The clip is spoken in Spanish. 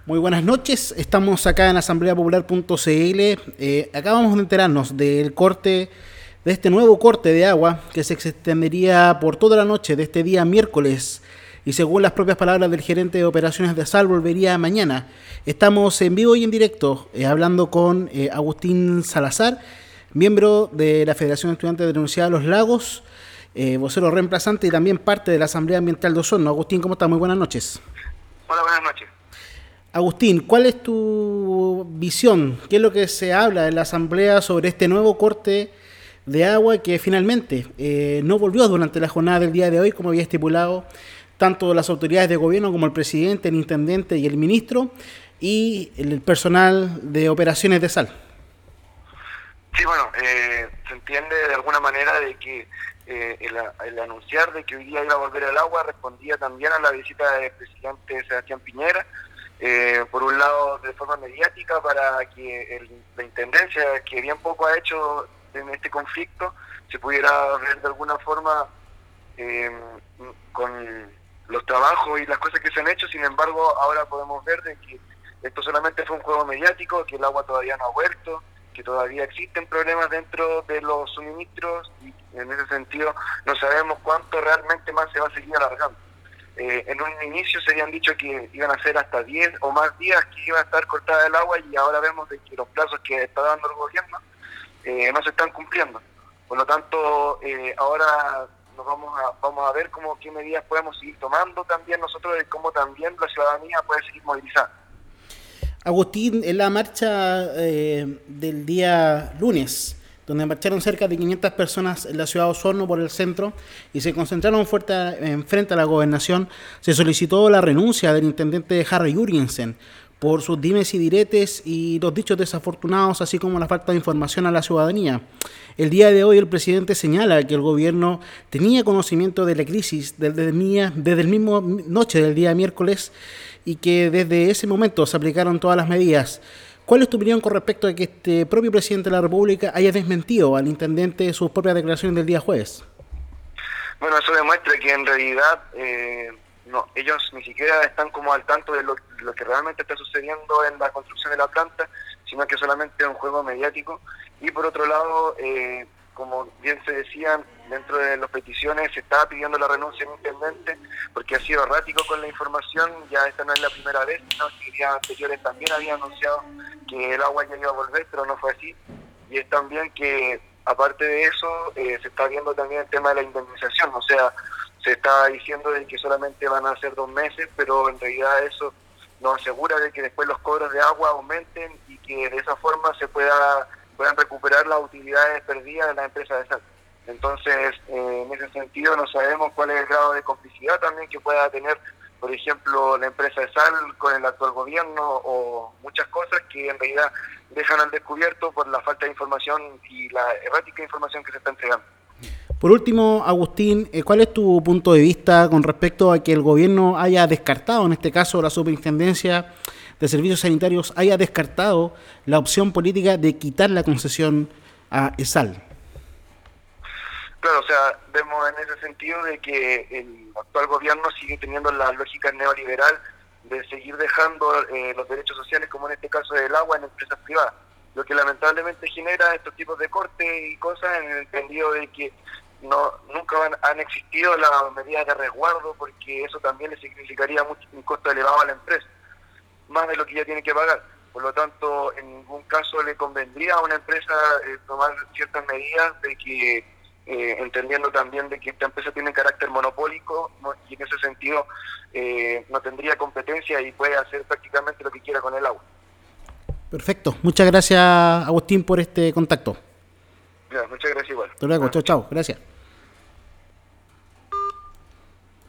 Muy buenas noches, estamos acá en asambleapopular.cl. Acabamos de enterarnos del corte, de este nuevo corte de agua que se extendería por toda la noche de este día miércoles y según las propias palabras del gerente de operaciones de SAL volvería mañana. Estamos en vivo y en directo hablando con Agustín Salazar, miembro de la Federación de Estudiantes de la Universidad de Los Lagos, vocero reemplazante y también parte de la Asamblea Ambiental de Osorno. Agustín, ¿cómo estás? Muy buenas noches. Hola, buenas noches. Agustín, ¿cuál es tu visión? ¿Qué es lo que se habla en la Asamblea sobre este nuevo corte de agua que finalmente no volvió durante la jornada del día de hoy, como había estipulado tanto las autoridades de gobierno como el presidente, el intendente y el ministro y el personal de operaciones de SAL? Sí, bueno, se entiende de alguna manera de que el anunciar de que hoy día iba a volver el agua respondía también a la visita del presidente Sebastián Piñera, por un lado de forma mediática para que la intendencia, que bien poco ha hecho en este conflicto, se pudiera ver de alguna forma con los trabajos y las cosas que se han hecho. Sin embargo, ahora podemos ver de que esto solamente fue un juego mediático, que el agua todavía no ha vuelto, que todavía existen problemas dentro de los suministros y en ese sentido no sabemos cuánto realmente más se va a seguir alargando. En un inicio se habían dicho que iban a ser hasta 10 o más días que iba a estar cortada el agua y ahora vemos de que los plazos que está dando el gobierno no se están cumpliendo. Por lo tanto, ahora nos vamos a ver qué medidas podemos seguir tomando también nosotros y cómo también la ciudadanía puede seguir movilizando. Agustín, en la marcha del día lunes, donde marcharon cerca de 500 personas en la ciudad de Osorno por el centro y se concentraron frente a la gobernación, se solicitó la renuncia del intendente Harry Jurgensen por sus dimes y diretes y los dichos desafortunados, así como la falta de información a la ciudadanía. El día de hoy el presidente señala que el gobierno tenía conocimiento de la crisis desde el mismo noche del día miércoles y que desde ese momento se aplicaron todas las medidas. ¿Cuál es tu opinión con respecto a que este propio presidente de la República haya desmentido al intendente sus propias declaraciones del día jueves? Bueno, eso demuestra que en realidad no, ellos ni siquiera están como al tanto de lo que realmente está sucediendo en la construcción de la planta, sino que solamente es un juego mediático. Y por otro lado, como bien se decían, dentro de las peticiones se estaba pidiendo la renuncia del intendente porque ha sido errático con la información. Ya esta no es la primera vez, sino que días anteriores también había anunciado que el agua ya iba a volver, pero no fue así. Y es también que, aparte de eso, se está viendo también el tema de la indemnización. O sea, se está diciendo de que solamente van a ser 2 meses, pero en realidad eso nos asegura de que después los cobros de agua aumenten y que de esa forma se puedan recuperar las utilidades perdidas de la empresa de SAL. Entonces, en ese sentido no sabemos cuál es el grado de complicidad también que pueda tener, por ejemplo, la empresa de SAL con el actual gobierno o muchas cosas que en realidad dejan al descubierto por la falta de información y la errática información que se está entregando. Por último, Agustín, ¿cuál es tu punto de vista con respecto a que el gobierno haya descartado, en este caso la Superintendencia de Servicios Sanitarios, haya descartado la opción política de quitar la concesión a ESAL? Claro, o sea, vemos en ese sentido de que el actual gobierno sigue teniendo la lógica neoliberal de seguir dejando los derechos sociales, como en este caso del agua, en empresas privadas, lo que lamentablemente genera estos tipos de cortes y cosas en el entendido de que nunca han existido las medidas de resguardo, porque eso también le significaría un costo elevado a la empresa, más de lo que ya tiene que pagar. Por lo tanto, en ningún caso le convendría a una empresa tomar ciertas medidas de que, entendiendo también de que esta empresa tiene carácter monopólico, y en ese sentido no tendría competencia y puede hacer prácticamente lo que quiera con el agua. Perfecto. Muchas gracias, Agustín, por este contacto. Ya, muchas gracias igual. Hasta luego. Chao, chao. Gracias.